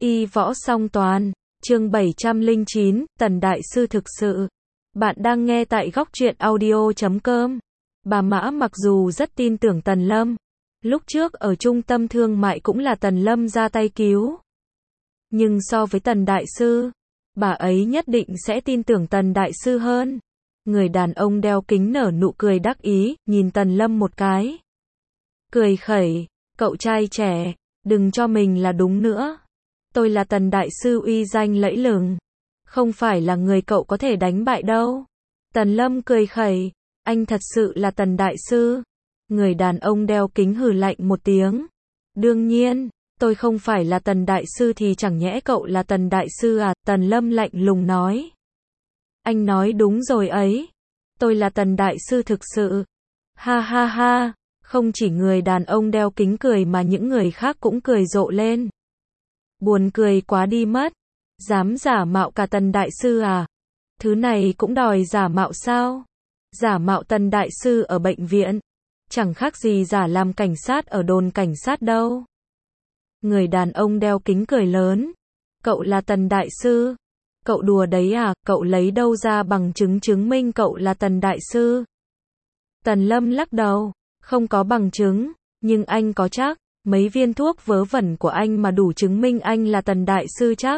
Y võ song toàn, chương 709, Tần Đại Sư thực sự. Bạn đang nghe tại góc truyện audio.com. Bà Mã mặc dù rất tin tưởng Tần Lâm. Lúc trước ở trung tâm thương mại cũng là Tần Lâm ra tay cứu. Nhưng so với Tần Đại Sư, bà ấy nhất định sẽ tin tưởng Tần Đại Sư hơn. Người đàn ông đeo kính nở nụ cười đắc ý, nhìn Tần Lâm một cái. Cười khẩy, cậu trai trẻ, đừng cho mình là đúng nữa. Tôi là Tần Đại Sư uy danh lẫy lừng. Không phải là người cậu có thể đánh bại đâu. Tần Lâm cười khẩy, anh thật sự là Tần Đại Sư. Người đàn ông đeo kính hừ lạnh một tiếng. Đương nhiên, tôi không phải là Tần Đại Sư thì chẳng nhẽ cậu là Tần Đại Sư à? Tần Lâm lạnh lùng nói. Anh nói đúng rồi ấy. Tôi là Tần Đại Sư thực sự. Ha ha ha, không chỉ người đàn ông đeo kính cười mà những người khác cũng cười rộ lên. Buồn cười quá đi mất. Dám giả mạo cả Tần Đại Sư à? Thứ này cũng đòi giả mạo sao? Giả mạo Tần Đại Sư ở bệnh viện. Chẳng khác gì giả làm cảnh sát ở đồn cảnh sát đâu. Người đàn ông đeo kính cười lớn. Cậu là Tần Đại Sư. Cậu đùa đấy à? Cậu lấy đâu ra bằng chứng chứng minh cậu là Tần Đại Sư? Tần Lâm lắc đầu. Không có bằng chứng. Nhưng anh có chắc. Mấy viên thuốc vớ vẩn của anh mà đủ chứng minh anh là Tần Đại Sư chắc.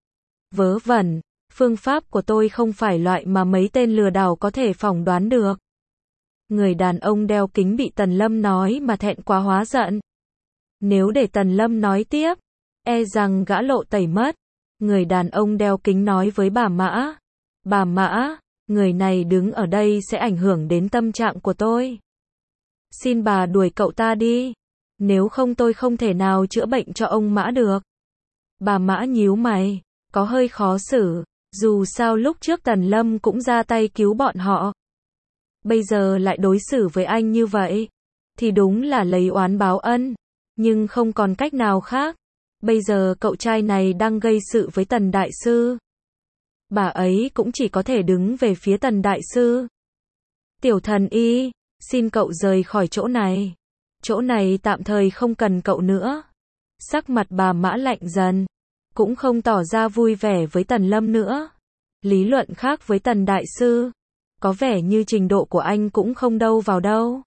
Vớ vẩn, phương pháp của tôi không phải loại mà mấy tên lừa đảo có thể phỏng đoán được. Người đàn ông đeo kính bị Tần Lâm nói mà thẹn quá hóa giận. Nếu để Tần Lâm nói tiếp, e rằng gã lộ tẩy mất. Người đàn ông đeo kính nói với bà Mã. Bà Mã, người này đứng ở đây sẽ ảnh hưởng đến tâm trạng của tôi. Xin bà đuổi cậu ta đi. Nếu không tôi không thể nào chữa bệnh cho ông Mã được. Bà Mã nhíu mày, có hơi khó xử, dù sao lúc trước Tần Lâm cũng ra tay cứu bọn họ. Bây giờ lại đối xử với anh như vậy, thì đúng là lấy oán báo ân, nhưng không còn cách nào khác. Bây giờ cậu trai này đang gây sự với Tần Đại Sư. Bà ấy cũng chỉ có thể đứng về phía Tần Đại Sư. Tiểu thần y, xin cậu rời khỏi chỗ này. Chỗ này tạm thời không cần cậu nữa. Sắc mặt bà Mã lạnh dần, cũng không tỏ ra vui vẻ với Tần Lâm nữa. Lý luận khác với Tần Đại Sư. Có vẻ như trình độ của anh cũng không đâu vào đâu.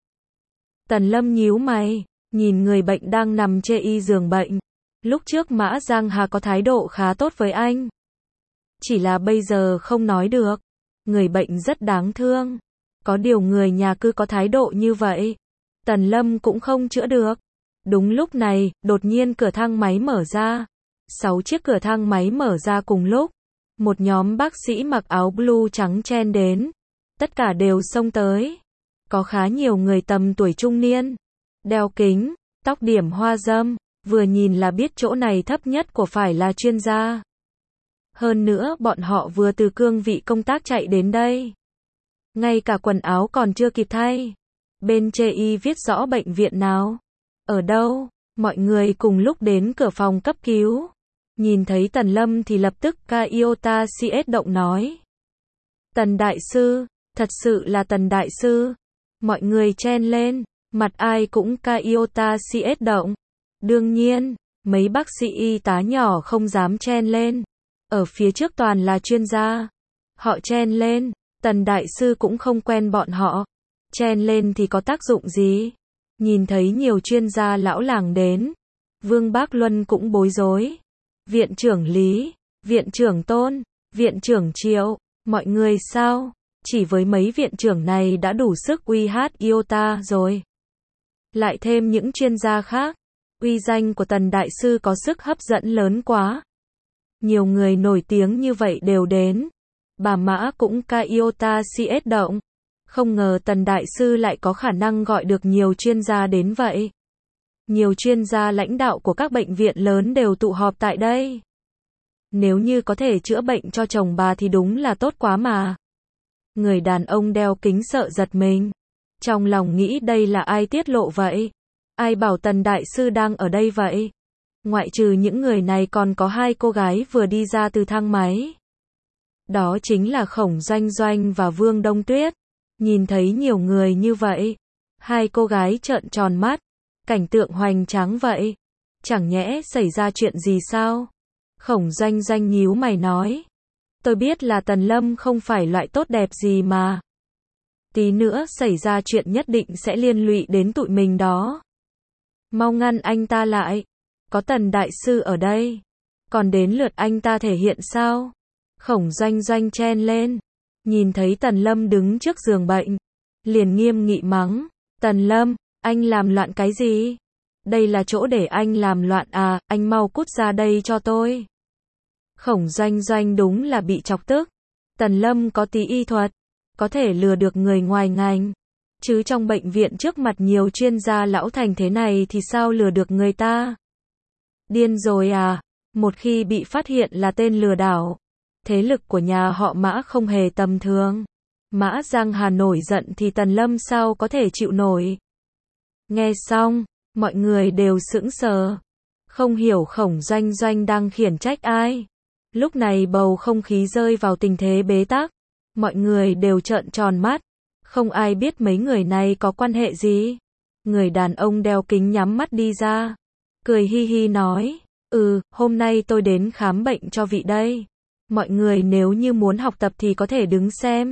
Tần Lâm nhíu mày, nhìn người bệnh đang nằm trên giường bệnh. Lúc trước Mã Giang Hà có thái độ khá tốt với anh. Chỉ là bây giờ không nói được. Người bệnh rất đáng thương. Có điều người nhà cứ có thái độ như vậy, Tần Lâm cũng không chữa được. Đúng lúc này, đột nhiên cửa thang máy mở ra. 6 chiếc cửa thang máy mở ra cùng lúc. Một nhóm bác sĩ mặc áo blue trắng chen đến. Tất cả đều xông tới. Có khá nhiều người tầm tuổi trung niên. Đeo kính, tóc điểm hoa râm. Vừa nhìn là biết chỗ này thấp nhất của phải là chuyên gia. Hơn nữa bọn họ vừa từ cương vị công tác chạy đến đây. Ngay cả quần áo còn chưa kịp thay. Bên trên y viết rõ bệnh viện nào. Ở đâu? Mọi người cùng lúc đến cửa phòng cấp cứu. Nhìn thấy Tần Lâm thì lập tức Iota CS động nói. Tần Đại Sư, thật sự là Tần Đại Sư. Mọi người chen lên, mặt ai cũng Iota CS động. Đương nhiên, mấy bác sĩ y tá nhỏ không dám chen lên. Ở phía trước toàn là chuyên gia. Họ chen lên, Tần Đại Sư cũng không quen bọn họ. Chen lên thì có tác dụng gì? Nhìn thấy nhiều chuyên gia lão làng đến. Vương Bác Luân cũng bối rối. Viện trưởng Lý, viện trưởng Tôn, viện trưởng Triệu, mọi người sao? Chỉ với mấy viện trưởng này đã đủ sức uy hát Iota rồi. Lại thêm những chuyên gia khác. Uy danh của Tần Đại Sư có sức hấp dẫn lớn quá. Nhiều người nổi tiếng như vậy đều đến. Bà Mã cũng Iota CS động. Không ngờ Tần Đại Sư lại có khả năng gọi được nhiều chuyên gia đến vậy. Nhiều chuyên gia lãnh đạo của các bệnh viện lớn đều tụ họp tại đây. Nếu như có thể chữa bệnh cho chồng bà thì đúng là tốt quá mà. Người đàn ông đeo kính sợ giật mình. Trong lòng nghĩ đây là ai tiết lộ vậy? Ai bảo Tần Đại Sư đang ở đây vậy? Ngoại trừ những người này còn có 2 cô gái vừa đi ra từ thang máy. Đó chính là Khổng Doanh Doanh và Vương Đông Tuyết. Nhìn thấy nhiều người như vậy, 2 cô gái trợn tròn mắt. Cảnh tượng hoành tráng vậy. Chẳng nhẽ xảy ra chuyện gì sao? Khổng Doanh Doanh nhíu mày nói. Tôi biết là Tần Lâm không phải loại tốt đẹp gì mà. Tí nữa xảy ra chuyện nhất định sẽ liên lụy đến tụi mình đó. Mau ngăn anh ta lại. Có Tần đại sư ở đây. Còn đến lượt anh ta thể hiện sao? Khổng Doanh Doanh chen lên. Nhìn thấy Tần Lâm đứng trước giường bệnh. Liền nghiêm nghị mắng. Tần Lâm, anh làm loạn cái gì? Đây là chỗ để anh làm loạn à, anh mau cút ra đây cho tôi. Khổng Doanh Doanh đúng là bị chọc tức. Tần Lâm có tí y thuật, có thể lừa được người ngoài ngành. Chứ trong bệnh viện trước mặt nhiều chuyên gia lão thành thế này thì sao lừa được người ta? Điên rồi à? Một khi bị phát hiện là tên lừa đảo, thế lực của nhà họ Mã không hề tầm thường. Mã Giang Hà nổi giận thì Tần Lâm sao có thể chịu nổi. Nghe xong, mọi người đều sững sờ. Không hiểu Khổng Doanh Doanh đang khiển trách ai. Lúc này bầu không khí rơi vào tình thế bế tắc. Mọi người đều trợn tròn mắt. Không ai biết mấy người này có quan hệ gì. Người đàn ông đeo kính nhắm mắt đi ra. Cười hi hi nói. Hôm nay tôi đến khám bệnh cho vị đây. Mọi người nếu như muốn học tập thì có thể đứng xem.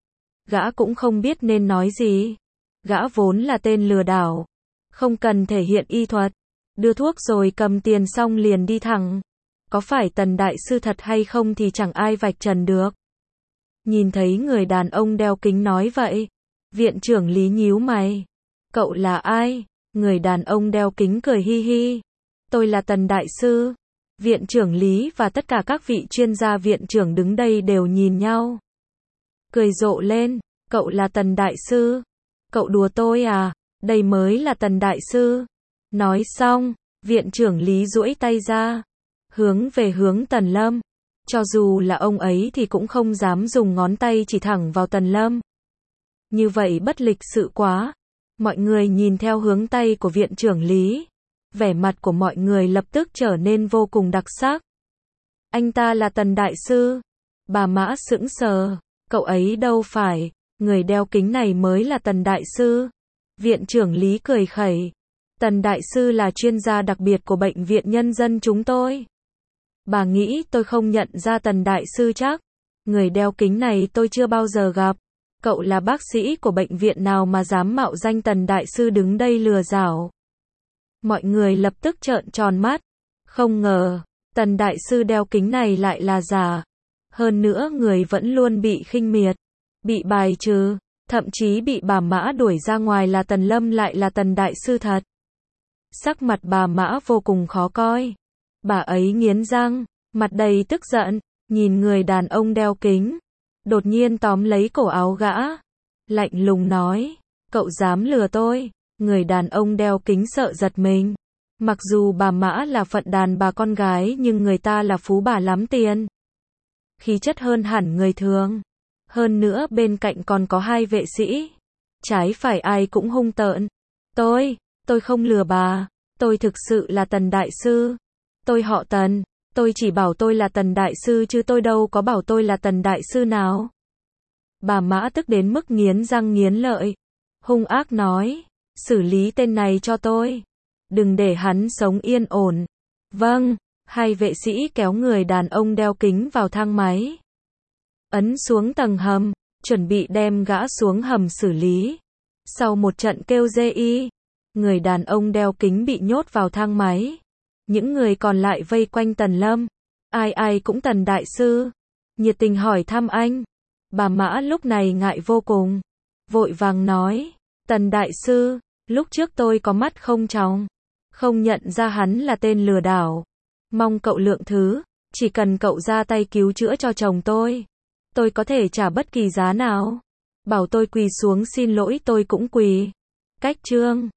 Gã cũng không biết nên nói gì. Gã vốn là tên lừa đảo. Không cần thể hiện y thuật. Đưa thuốc rồi cầm tiền xong liền đi thẳng. Có phải Tần đại sư thật hay không thì chẳng ai vạch trần được. Nhìn thấy người đàn ông đeo kính nói vậy. Viện trưởng Lý nhíu mày. Cậu là ai? Người đàn ông đeo kính cười hi hi. Tôi là Tần đại sư. Viện trưởng Lý và tất cả các vị chuyên gia viện trưởng đứng đây đều nhìn nhau. Cười rộ lên. Cậu là Tần đại sư. Cậu đùa tôi à? Đây mới là Tần đại sư. Nói xong, viện trưởng Lý duỗi tay ra. Hướng về hướng Tần Lâm. Cho dù là ông ấy thì cũng không dám dùng ngón tay chỉ thẳng vào Tần Lâm. Như vậy bất lịch sự quá. Mọi người nhìn theo hướng tay của viện trưởng Lý. Vẻ mặt của mọi người lập tức trở nên vô cùng đặc sắc. Anh ta là Tần đại sư. Bà Mã sững sờ. Cậu ấy đâu phải. Người đeo kính này mới là Tần đại sư. Viện trưởng Lý cười khẩy. Tần đại sư là chuyên gia đặc biệt của bệnh viện nhân dân chúng tôi. Bà nghĩ tôi không nhận ra Tần đại sư chắc. Người đeo kính này tôi chưa bao giờ gặp. Cậu là bác sĩ của bệnh viện nào mà dám mạo danh Tần đại sư đứng đây lừa đảo. Mọi người lập tức trợn tròn mắt. Không ngờ, Tần đại sư đeo kính này lại là giả. Hơn nữa người vẫn luôn bị khinh miệt, bị bài trừ, thậm chí bị bà Mã đuổi ra ngoài là Tần Lâm lại là Tần đại sư thật. Sắc mặt bà Mã vô cùng khó coi. Bà ấy nghiến răng, mặt đầy tức giận, nhìn người đàn ông đeo kính. Đột nhiên tóm lấy cổ áo gã. Lạnh lùng nói, cậu dám lừa tôi. Người đàn ông đeo kính sợ giật mình. Mặc dù bà Mã là phận đàn bà con gái nhưng người ta là phú bà lắm tiền. Khí chất hơn hẳn người thường. Hơn nữa bên cạnh còn có 2 vệ sĩ. Trái phải ai cũng hung tợn. Tôi không lừa bà. Tôi thực sự là Tần đại sư. Tôi họ Tần. Tôi chỉ bảo tôi là Tần đại sư chứ tôi đâu có bảo tôi là Tần đại sư nào. Bà Mã tức đến mức nghiến răng nghiến lợi. Hung ác nói. Xử lý tên này cho tôi. Đừng để hắn sống yên ổn. Vâng. 2 vệ sĩ kéo người đàn ông đeo kính vào thang máy. Ấn xuống tầng hầm. Chuẩn bị đem gã xuống hầm xử lý. Sau một trận kêu rê y. Người đàn ông đeo kính bị nhốt vào thang máy. Những người còn lại vây quanh Tần Lâm. Ai ai cũng Tần đại sư. Nhiệt tình hỏi thăm anh. Bà Mã lúc này ngại vô cùng. Vội vàng nói. Tần đại sư, lúc trước tôi có mắt không tròng. Không nhận ra hắn là tên lừa đảo. Mong cậu lượng thứ. Chỉ cần cậu ra tay cứu chữa cho chồng tôi có thể trả bất kỳ giá nào. Bảo tôi quỳ xuống xin lỗi tôi cũng quỳ. Cách chương